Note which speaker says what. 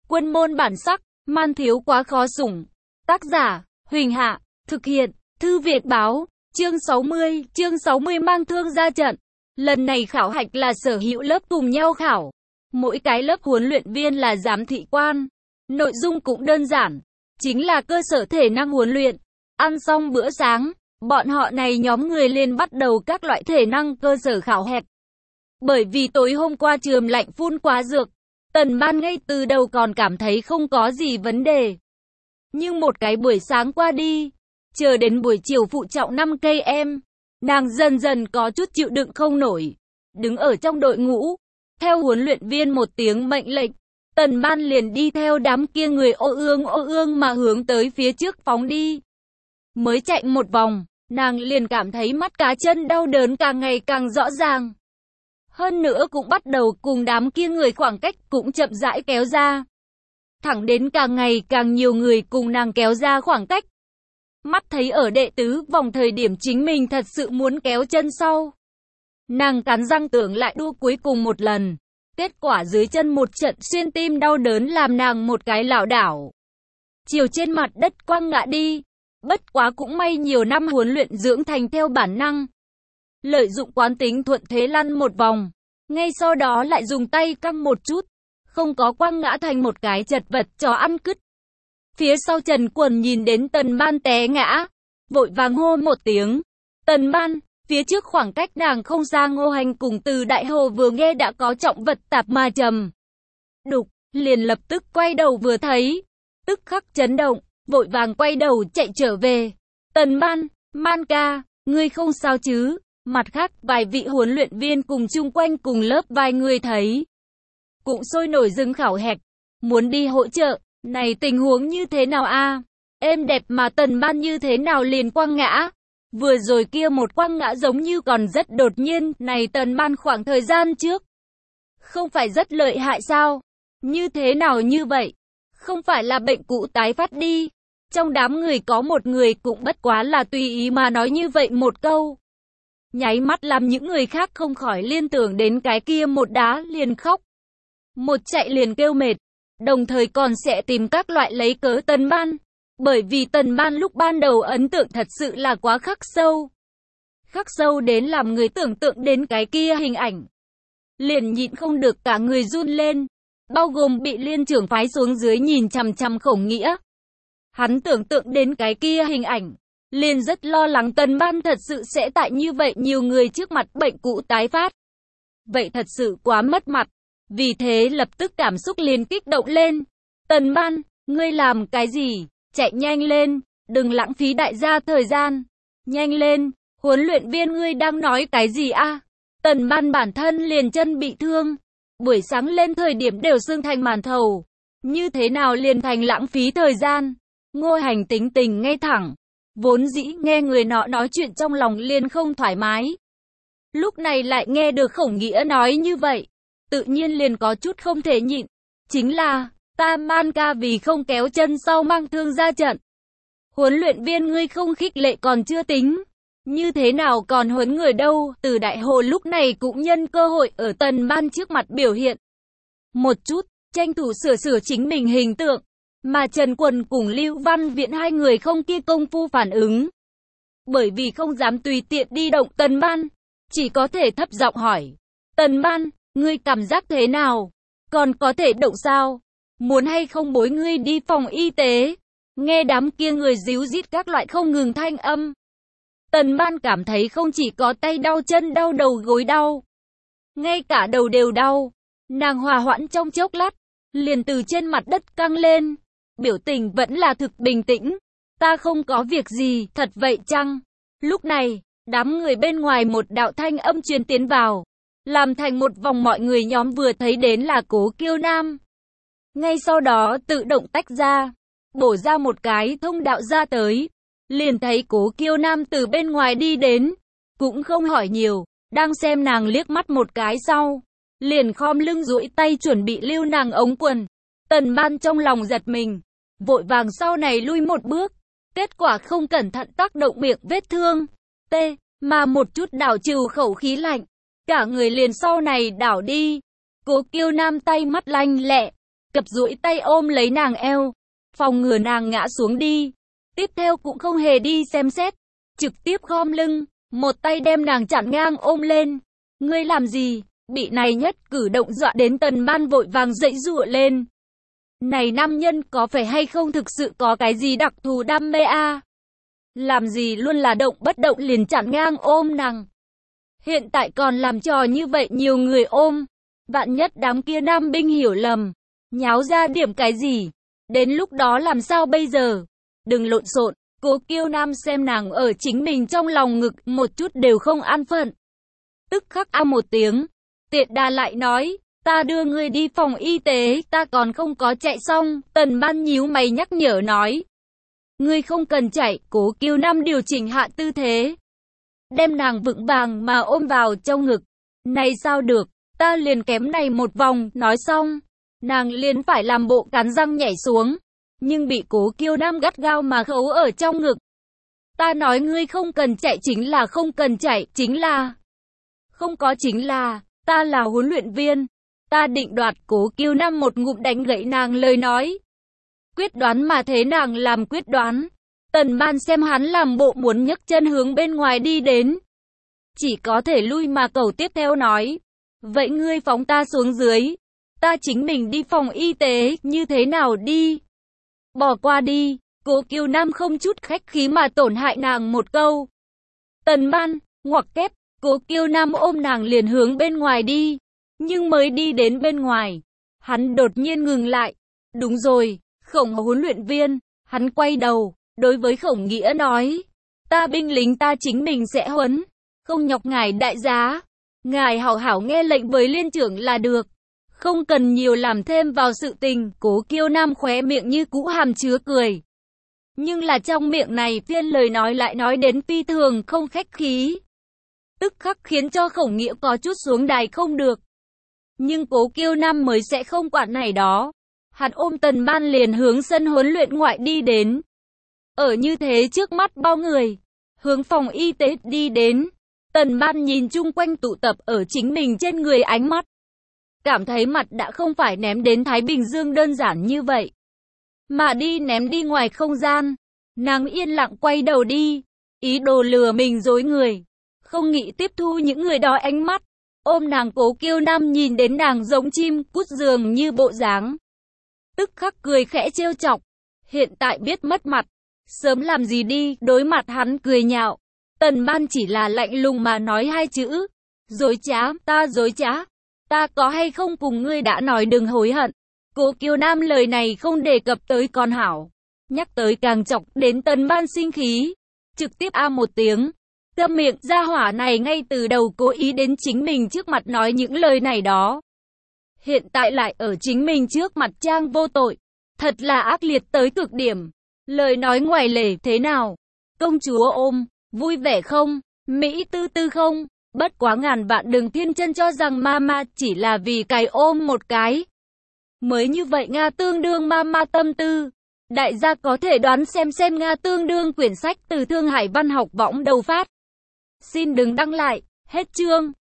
Speaker 1: Quân môn bản sắc, man thiếu quá khó sủng. Tác giả, Huỳnh Hạ, thực hiện, Thư Việt Báo, chương 60 mang thương ra trận. Lần này khảo hạch là sở hữu lớp cùng nhau khảo. Mỗi cái lớp huấn luyện viên là giám thị quan. Nội dung cũng đơn giản, chính là cơ sở thể năng huấn luyện. Ăn xong bữa sáng, bọn họ này nhóm người liền bắt đầu các loại thể năng cơ sở khảo hạch. Bởi vì tối hôm qua trường lạnh phun quá dược, Tần Ban ngay từ đầu còn cảm thấy không có gì vấn đề. Nhưng một cái buổi sáng qua đi, chờ đến buổi chiều phụ trọng 5 cây em, nàng dần dần có chút chịu đựng không nổi. Đứng ở trong đội ngũ, theo huấn luyện viên một tiếng mệnh lệnh, Tần Ban liền đi theo đám kia người ô ương mà hướng tới phía trước phóng đi. Mới chạy một vòng, nàng liền cảm thấy mắt cá chân đau đớn càng ngày càng rõ ràng. Hơn nữa cũng bắt đầu cùng đám kia người khoảng cách cũng chậm rãi kéo ra. Thẳng đến càng ngày càng nhiều người cùng nàng kéo ra khoảng cách. Mắt thấy ở đệ tứ vòng thời điểm chính mình thật sự muốn kéo chân sau. Nàng cắn răng tưởng lại đua cuối cùng một lần. Kết quả dưới chân một trận xuyên tim đau đớn làm nàng một cái lảo đảo. Chiều trên mặt đất quăng ngã đi. Bất quá cũng may nhiều năm huấn luyện dưỡng thành theo bản năng. Lợi dụng quán tính thuận thế lăn một vòng. Ngay sau đó lại dùng tay căng một chút. Không có quăng ngã thành một cái chật vật chó ăn cứt. Phía sau Trần Quần nhìn đến Tần Ban té ngã. Vội vàng hô một tiếng. Tần Ban, phía trước khoảng cách nàng không xa Ngô Hành cùng Từ Đại Hồ vừa nghe đã có trọng vật tạp mà trầm. Đục, liền lập tức quay đầu vừa thấy. Tức khắc chấn động, vội vàng quay đầu chạy trở về. Tần Ban, Man ca, ngươi không sao chứ? Mặt khác, vài vị huấn luyện viên cùng chung quanh cùng lớp vài người thấy. Cũng sôi nổi dừng khảo hạch, muốn đi hỗ trợ, này tình huống như thế nào a? Êm đẹp mà Tần Ban như thế nào liền quăng ngã? Vừa rồi kia một quăng ngã giống như còn rất đột nhiên, này Tần Ban khoảng thời gian trước. Không phải rất lợi hại sao? Như thế nào như vậy? Không phải là bệnh cũ tái phát đi. Trong đám người có một người cũng bất quá là tùy ý mà nói như vậy một câu. Nháy mắt làm những người khác không khỏi liên tưởng đến cái kia một đá liền khóc. Một chạy liền kêu mệt. Đồng thời còn sẽ tìm các loại lấy cớ Tần Ban. Bởi vì Tần Ban lúc ban đầu ấn tượng thật sự là quá khắc sâu. Khắc sâu đến làm người tưởng tượng đến cái kia hình ảnh. Liền nhịn không được cả người run lên. Bao gồm bị liên trưởng phái xuống dưới nhìn chằm chằm Khổng Nghĩa. Hắn tưởng tượng đến cái kia hình ảnh. Liền rất lo lắng Tần Ban thật sự sẽ tại như vậy nhiều người trước mặt bệnh cũ tái phát. Vậy thật sự quá mất mặt. Vì thế lập tức cảm xúc liền kích động lên. Tần Ban, ngươi làm cái gì? Chạy nhanh lên, đừng lãng phí đại gia thời gian. Nhanh lên, huấn luyện viên ngươi đang nói cái gì a? Tần Ban bản thân liền chân bị thương. Buổi sáng lên thời điểm đều xương thành màn thầu. Như thế nào liền thành lãng phí thời gian? Ngô Hành tính tình ngay thẳng. Vốn dĩ nghe người nọ nói chuyện trong lòng liền không thoải mái. Lúc này lại nghe được Khổng Nghĩa nói như vậy. Tự nhiên liền có chút không thể nhịn. Chính là, ta Man ca vì không kéo chân sau mang thương ra trận. Huấn luyện viên ngươi không khích lệ còn chưa tính. Như thế nào còn huấn người đâu? Từ Đại Hồ lúc này cũng nhân cơ hội ở Tần Ban trước mặt biểu hiện. Một chút, tranh thủ sửa chính mình hình tượng. Mà Trần Quần cùng Lưu Văn Viện hai người không kia công phu phản ứng. Bởi vì không dám tùy tiện đi động Tần Ban. Chỉ có thể thấp giọng hỏi. Tần Ban, ngươi cảm giác thế nào? Còn có thể động sao? Muốn hay không bối ngươi đi phòng y tế? Nghe đám kia người díu dít các loại không ngừng thanh âm. Tần Ban cảm thấy không chỉ có tay đau chân đau đầu gối đau. Ngay cả đầu đều đau. Nàng hòa hoãn trong chốc lát. Liền từ trên mặt đất căng lên. Biểu tình vẫn là thực bình tĩnh. Ta không có việc gì, thật vậy chăng? Lúc này, đám người bên ngoài một đạo thanh âm truyền tiến vào. Làm thành một vòng mọi người nhóm vừa thấy đến là Cố Kiêu Nam. Ngay sau đó tự động tách ra. Bổ ra một cái thông đạo ra tới. Liền thấy Cố Kiêu Nam từ bên ngoài đi đến. Cũng không hỏi nhiều. Đang xem nàng liếc mắt một cái sau. Liền khom lưng duỗi tay chuẩn bị lưu nàng ống quần. Tần Ban trong lòng giật mình. Vội vàng sau này lui một bước. Kết quả không cẩn thận tác động miệng vết thương. Mà một chút đảo trừ khẩu khí lạnh. Cả người liền sau này đảo đi. Cố Kiêu Nam tay mắt lanh lẹ. cập duỗi tay ôm lấy nàng eo, phòng ngừa nàng ngã xuống đi. Tiếp theo cũng không hề đi xem xét, trực tiếp khom lưng, một tay đem nàng chặn ngang ôm lên. Ngươi làm gì? Bị này nhất cử động dọa đến Tần Ban vội vàng giãy giụa lên. Này nam nhân có phải hay không thực sự có cái gì đặc thù đam mê a? Làm gì luôn là động bất động liền chặn ngang ôm nàng. Hiện tại còn làm trò như vậy nhiều người ôm. Vạn nhất đám kia nam binh hiểu lầm, nháo ra điểm cái gì. Đến lúc đó làm sao bây giờ? Đừng lộn xộn. Cố Kiêu Nam xem nàng ở chính mình trong lòng ngực một chút đều không an phận. Tức khắc a một tiếng. Tiện đà lại nói, ta đưa ngươi đi phòng y tế, ta còn không có chạy xong. Tần Ban nhíu mày nhắc nhở nói. Ngươi không cần chạy. Cố Kiêu Nam điều chỉnh hạ tư thế, đem nàng vững vàng mà ôm vào trong ngực. Này sao được, ta liền kém này một vòng. Nói xong, nàng liền phải làm bộ cắn răng nhảy xuống, nhưng bị Cố Kiêu Nam gắt gao mà khấu ở trong ngực. Ta nói ngươi không cần chạy chính là không cần chạy, chính là không có chính là, ta là huấn luyện viên, ta định đoạt. Cố Kiêu Nam một ngụm đánh gãy nàng lời nói. Quyết đoán mà thế nàng làm quyết đoán. Tần Ban xem hắn làm bộ muốn nhấc chân hướng bên ngoài đi đến, chỉ có thể lui mà cầu tiếp theo nói. Vậy ngươi phóng ta xuống dưới, ta chính mình đi phòng y tế, như thế nào đi? Bỏ qua đi. Cố Kiêu Nam không chút khách khí mà tổn hại nàng một câu. Tần Ban, ngoặc kép, Cố Kiêu Nam ôm nàng liền hướng bên ngoài đi. Nhưng mới đi đến bên ngoài, hắn đột nhiên ngừng lại. Đúng rồi, Khổng huấn luyện viên. Hắn quay đầu, đối với Khổng Nghĩa nói. Ta binh lính ta chính mình sẽ huấn, không nhọc ngài đại giá. Ngài hảo hảo nghe lệnh với liên trưởng là được, không cần nhiều làm thêm vào sự tình. Cố Kiêu Nam khóe miệng như cũ hàm chứa cười, nhưng là trong miệng này phiên lời nói lại nói đến phi thường không khách khí, tức khắc khiến cho Khổng Nghĩa có chút xuống đài không được. Nhưng Cố Kiêu Nam mới sẽ không quản này đó. Hắn ôm Tần Ban liền hướng sân huấn luyện ngoại đi đến. Ở như thế trước mắt bao người, hướng phòng y tế đi đến. Tần Ban nhìn chung quanh tụ tập ở chính mình trên người ánh mắt, cảm thấy mặt đã không phải ném đến Thái Bình Dương đơn giản như vậy, mà đi ném đi ngoài không gian. Nàng yên lặng quay đầu đi, ý đồ lừa mình dối người, không nghĩ tiếp thu những người đó ánh mắt. Ôm nàng Cố Kiêu Nam nhìn đến nàng giống chim cút giường như bộ dáng, tức khắc cười khẽ trêu chọc. Hiện tại biết mất mặt, sớm làm gì đi. Đối mặt hắn cười nhạo, Tần Ban chỉ là lạnh lùng mà nói hai chữ, dối trá. Ta dối trá? Ta có hay không cùng ngươi đã nói đừng hối hận. Cố Kiêu Nam lời này không đề cập tới con hảo, nhắc tới càng chọc đến Tần Ban sinh khí, trực tiếp a một tiếng. Câm miệng, gia hỏa này ngay từ đầu cố ý đến chính mình trước mặt nói những lời này đó, hiện tại lại ở chính mình trước mặt trang vô tội, thật là ác liệt tới cực điểm. Lời nói ngoài lề thế nào? Công chúa ôm, vui vẻ không? Mỹ tư tư không? Bất quá ngàn vạn đừng thiên chân cho rằng mama chỉ là vì cái ôm một cái mới như vậy Nga tương đương mama tâm tư. Đại gia có thể đoán xem Nga tương đương quyển sách từ Thương Hải Văn học võng đầu phát. Xin đừng đăng lại, hết chương.